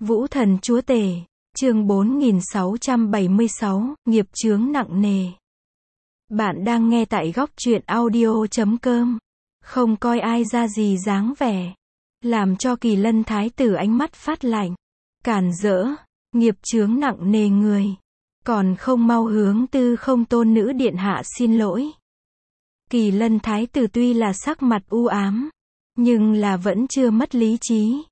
Vũ thần chúa tể, chương 4676, nghiệp chướng nặng nề. Bạn đang nghe tại góc truyện audio.com. Không coi ai ra gì dáng vẻ. Làm cho Kỳ Lân thái tử ánh mắt phát lạnh. Cản rỡ, nghiệp chướng nặng nề người. Còn không mau hướng Tư Không tôn nữ điện hạ xin lỗi. Kỳ Lân thái tử tuy là sắc mặt u ám, nhưng là vẫn chưa mất lý trí.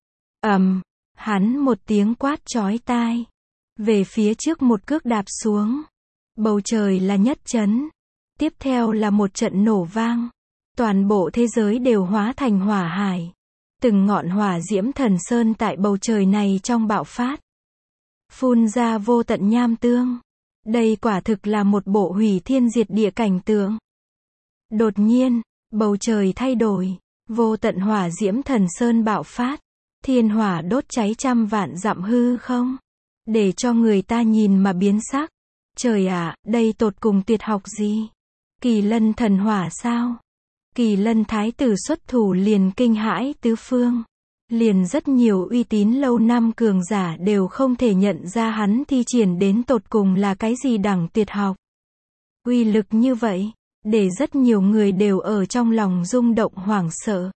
Hắn một tiếng quát chói tai. Về phía trước một cước đạp xuống. Bầu trời là nhất chấn. Tiếp theo là một trận nổ vang. Toàn bộ thế giới đều hóa thành hỏa hải. Từng ngọn hỏa diễm thần sơn tại bầu trời này trong bạo phát. Phun ra vô tận nham tương. Đây quả thực là một bộ hủy thiên diệt địa cảnh tượng. Đột nhiên, bầu trời thay đổi. Vô tận hỏa diễm thần sơn bạo phát. Thiên hỏa đốt cháy trăm vạn dặm hư không. Để cho người ta nhìn mà biến sắc. Trời ạ, đây tột cùng tuyệt học gì? Kỳ Lân thần hỏa sao? Kỳ Lân thái tử xuất thủ liền kinh hãi tứ phương. Liền rất nhiều uy tín lâu năm cường giả đều không thể nhận ra hắn thi triển đến tột cùng là cái gì đẳng tuyệt học. Uy lực như vậy, để rất nhiều người đều ở trong lòng rung động hoảng sợ.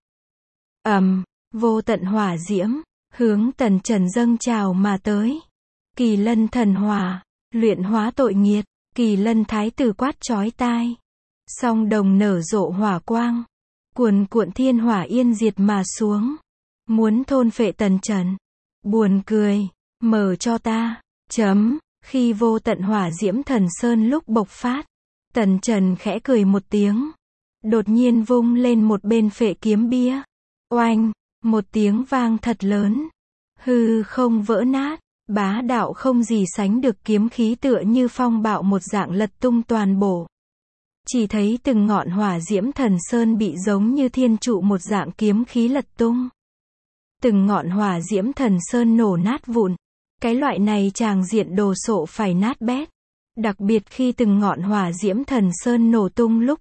Vô tận hỏa diễm, hướng Tần Trần dâng trào mà tới. Kỳ Lân thần hỏa, luyện hóa tội nghiệt, Kỳ Lân thái tử quát chói tai. Song đồng nở rộ hỏa quang, cuồn cuộn thiên hỏa yên diệt mà xuống. Muốn thôn phệ Tần Trần. Buồn cười, mở cho ta. Khi vô tận hỏa diễm thần sơn lúc bộc phát, Tần Trần khẽ cười một tiếng. Đột nhiên vung lên một bên phệ kiếm bia. Oanh, một tiếng vang thật lớn. Hư không vỡ nát, bá đạo không gì sánh được kiếm khí tựa như phong bạo một dạng lật tung toàn bộ. Chỉ thấy từng ngọn hỏa diễm thần sơn bị giống như thiên trụ một dạng kiếm khí lật tung. Từng ngọn hỏa diễm thần sơn nổ nát vụn. Cái loại này tràng diện đồ sộ phải nát bét. Đặc biệt khi từng ngọn hỏa diễm thần sơn nổ tung lúc.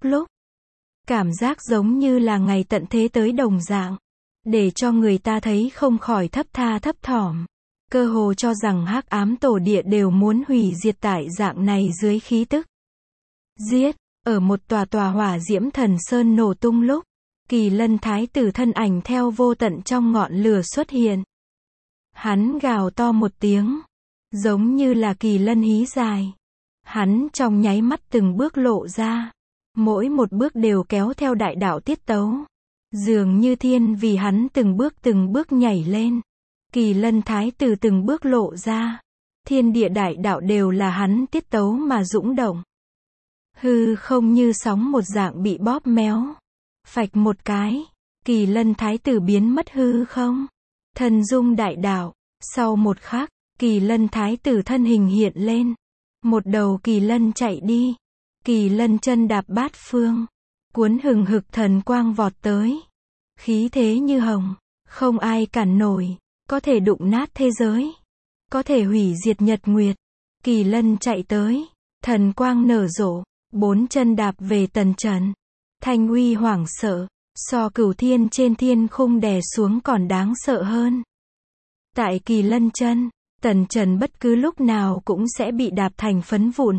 Cảm giác giống như là ngày tận thế tới đồng dạng. Để cho người ta thấy không khỏi thấp thỏm. Cơ hồ cho rằng hắc ám tổ địa đều muốn hủy diệt tại dạng này dưới khí tức. Giết, ở một tòa hỏa diễm thần sơn nổ tung lúc, Kỳ Lân thái tử thân ảnh theo vô tận trong ngọn lửa xuất hiện. Hắn gào to một tiếng, giống như là kỳ lân hí dài. Hắn trong nháy mắt từng bước lộ ra, mỗi một bước đều kéo theo đại đạo tiết tấu. Dường như thiên vì hắn từng bước nhảy lên. Kỳ Lân thái tử từng bước lộ ra. Thiên địa đại đạo đều là hắn tiết tấu mà dũng động. Hư không như sóng một dạng bị bóp méo. Phạch một cái, Kỳ Lân thái tử biến mất hư không. Thần dung đại đạo, sau một khắc, Kỳ Lân thái tử thân hình hiện lên. Một đầu kỳ lân chạy đi. Kỳ lân chân đạp bát phương. Cuốn hừng hực thần quang vọt tới. Khí thế như hồng, không ai cản nổi. Có thể đụng nát thế giới. Có thể hủy diệt nhật nguyệt. Kỳ lân chạy tới. Thần quang nở rộ. Bốn chân đạp về Tần Trần. Thanh uy hoảng sợ. So cửu thiên trên thiên khung đè xuống còn đáng sợ hơn. Tại kỳ lân chân, Tần Trần bất cứ lúc nào cũng sẽ bị đạp thành phấn vụn.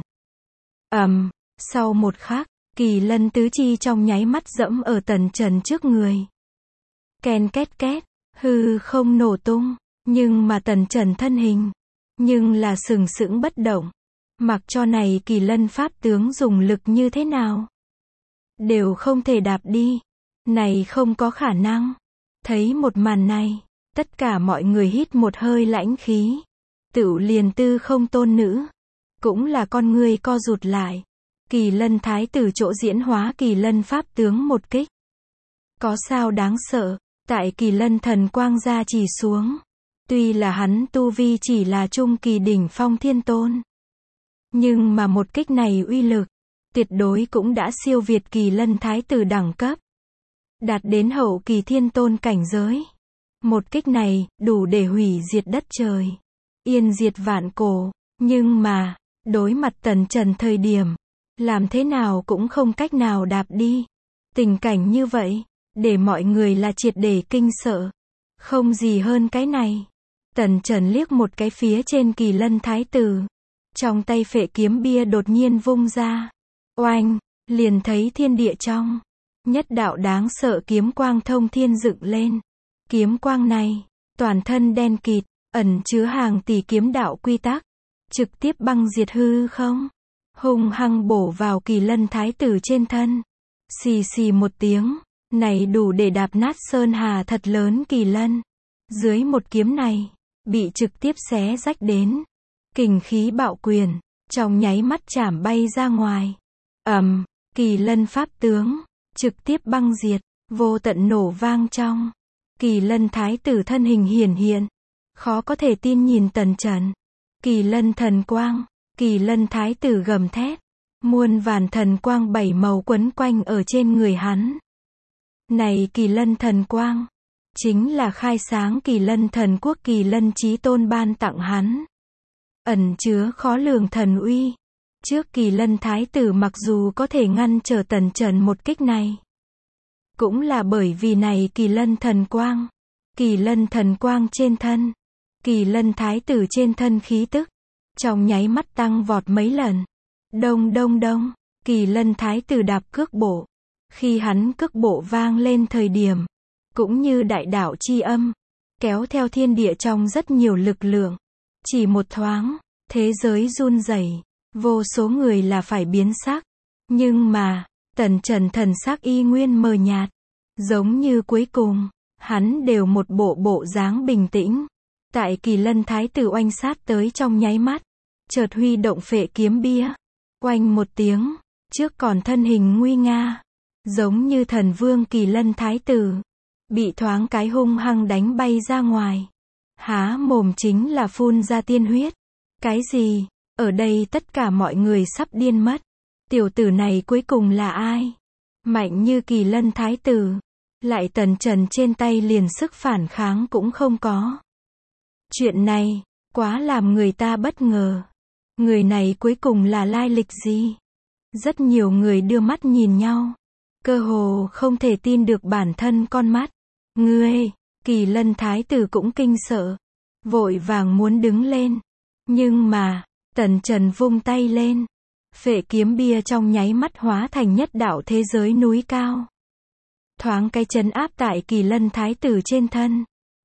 Sau một khắc, Kỳ Lân tứ chi trong nháy mắt dẫm ở Tần Trần trước người. Ken két két, hư không nổ tung, nhưng mà Tần Trần thân hình, nhưng là sừng sững bất động. Mặc cho này Kỳ Lân pháp tướng dùng lực như thế nào, đều không thể đạp đi. Này không có khả năng. Thấy một màn này, tất cả mọi người hít một hơi lãnh khí. Tựu liền Tư Không tôn nữ, cũng là con người co rụt lại. Kỳ Lân thái tử chỗ diễn hóa Kỳ Lân pháp tướng một kích. Có sao đáng sợ, tại Kỳ Lân thần quang gia chỉ xuống. Tuy là hắn tu vi chỉ là trung kỳ đỉnh phong thiên tôn. Nhưng mà một kích này uy lực, tuyệt đối cũng đã siêu việt Kỳ Lân thái tử đẳng cấp. Đạt đến hậu kỳ thiên tôn cảnh giới. Một kích này, đủ để hủy diệt đất trời. Yên diệt vạn cổ. Nhưng mà, đối mặt Tần Trần thời điểm, làm thế nào cũng không cách nào đạp đi. Tình cảnh như vậy, để mọi người là triệt để kinh sợ. Không gì hơn cái này. Tần Trần liếc một cái phía trên Kỳ Lân Thái Tử. Trong tay phệ kiếm bia đột nhiên vung ra. Oanh, liền thấy thiên địa trong. Nhất đạo đáng sợ kiếm quang thông thiên dựng lên. Kiếm quang này, toàn thân đen kịt, ẩn chứa hàng tỷ kiếm đạo quy tắc. Trực tiếp băng diệt hư không. Hung hăng bổ vào Kỳ Lân Thái Tử trên thân. Xì xì một tiếng. Này đủ để đạp nát sơn hà thật lớn Kỳ Lân. Dưới một kiếm này, bị trực tiếp xé rách đến. Kình khí bạo quyền, trong nháy mắt chảm bay ra ngoài. Kỳ Lân pháp tướng, trực tiếp băng diệt, vô tận nổ vang trong. Kỳ Lân Thái Tử thân hình hiển hiện. Khó có thể tin nhìn Tần Trần. Kỳ Lân thần quang, Kỳ Lân Thái Tử gầm thét. Muôn vàn thần quang bảy màu quấn quanh ở trên người hắn. Này Kỳ Lân thần quang, chính là khai sáng Kỳ Lân thần quốc Kỳ Lân Chí Tôn ban tặng hắn. Ẩn chứa khó lường thần uy. Trước Kỳ Lân Thái Tử mặc dù có thể ngăn trở Tần Trần một kích này. Cũng là bởi vì này Kỳ Lân thần quang. Kỳ Lân thần quang trên thân. Kỳ Lân Thái Tử trên thân khí tức. Trong nháy mắt tăng vọt mấy lần. Đông đông đông. Kỳ Lân Thái Tử đạp cước bộ. Khi hắn cước bộ vang lên thời điểm. Cũng như đại đạo chi âm. Kéo theo thiên địa trong rất nhiều lực lượng. Chỉ một thoáng. Thế giới run rẩy. Vô số người là phải biến sắc. Nhưng mà, Tần Trần thần sắc y nguyên mờ nhạt. Giống như cuối cùng, hắn đều một bộ dáng bình tĩnh. Tại Kỳ Lân Thái Tử oanh sát tới trong nháy mắt. Chợt huy động phệ kiếm bia. Oanh một tiếng, trước còn thân hình nguy nga. Giống như thần vương Kỳ Lân Thái Tử. Bị thoáng cái hung hăng đánh bay ra ngoài. Há mồm chính là phun ra tiên huyết. Cái gì? Ở đây tất cả mọi người sắp điên mất. Tiểu tử này cuối cùng là ai? Mạnh như Kỳ Lân Thái Tử. Lại Tần Trần trên tay liền sức phản kháng cũng không có. Chuyện này, quá làm người ta bất ngờ. Người này cuối cùng là lai lịch gì? Rất nhiều người đưa mắt nhìn nhau. Cơ hồ không thể tin được bản thân con mắt. Ngươi, Kỳ Lân Thái Tử cũng kinh sợ. Vội vàng muốn đứng lên. Nhưng mà, Tần Trần vung tay lên. Phệ kiếm bia trong nháy mắt hóa thành nhất đạo thế giới núi cao. Thoáng cái trấn áp tại Kỳ Lân Thái Tử trên thân.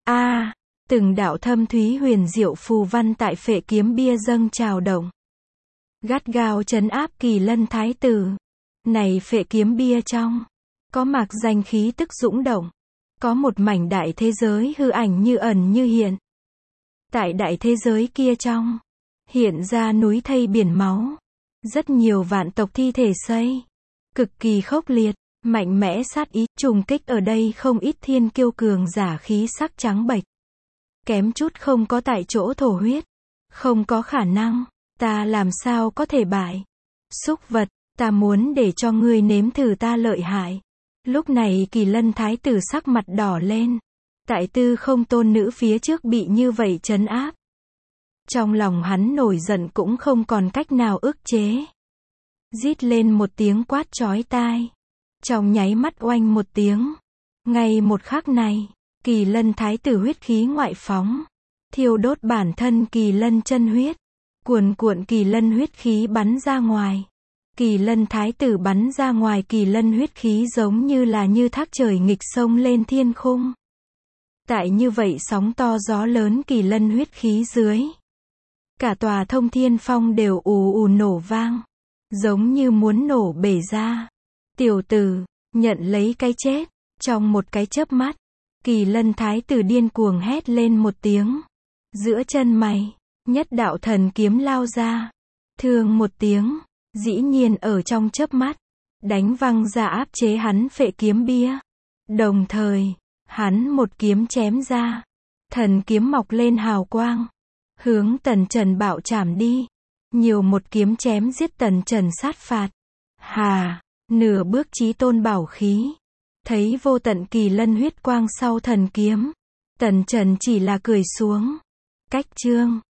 Từng đạo thâm thúy huyền diệu phù văn tại phệ kiếm bia dâng trào động. Gắt gao trấn áp Kỳ Lân Thái Tử. Này phệ kiếm bia trong. Có mạc danh khí tức dũng động. Có một mảnh đại thế giới hư ảnh như ẩn như hiện. Tại đại thế giới kia trong. Hiện ra núi thây biển máu. Rất nhiều vạn tộc thi thể xây. Cực kỳ khốc liệt, mạnh mẽ sát ý, trùng kích ở đây không ít thiên kiêu cường giả khí sắc trắng bệch. Kém chút không có tại chỗ thổ huyết. Không có khả năng, ta làm sao có thể bại. Súc vật, ta muốn để cho ngươi nếm thử ta lợi hại. Lúc này Kỳ Lân Thái Tử sắc mặt đỏ lên. Tại Tư Không tôn nữ phía trước bị như vậy trấn áp. Trong lòng hắn nổi giận cũng không còn cách nào ức chế. Rít lên một tiếng quát chói tai. Trong nháy mắt oanh một tiếng. Ngay một khắc này, Kỳ Lân Thái Tử huyết khí ngoại phóng. Thiêu đốt bản thân Kỳ Lân chân huyết. Cuồn cuộn Kỳ Lân huyết khí bắn ra ngoài. Kỳ Lân Thái Tử bắn ra ngoài Kỳ Lân huyết khí giống như thác trời nghịch sông lên thiên khung. Tại như vậy sóng to gió lớn Kỳ Lân huyết khí dưới. Cả tòa Thông Thiên Phong đều ù ù nổ vang. Giống như muốn nổ bể ra. Tiểu tử, nhận lấy cái chết. Trong một cái chớp mắt, Kỳ Lân Thái Tử điên cuồng hét lên một tiếng. Giữa chân mày, nhất đạo thần kiếm lao ra. Thương một tiếng, dĩ nhiên ở trong chớp mắt, đánh văng ra áp chế hắn phệ kiếm bia. Đồng thời, hắn một kiếm chém ra. Thần kiếm mọc lên hào quang. Hướng Tần Trần bạo chảm đi. Nhiều một kiếm chém giết Tần Trần sát phạt. Nửa bước chí tôn bảo khí. Thấy vô tận Kỳ Lân huyết quang sau thần kiếm. Tần Trần chỉ là cười xuống. Cách chương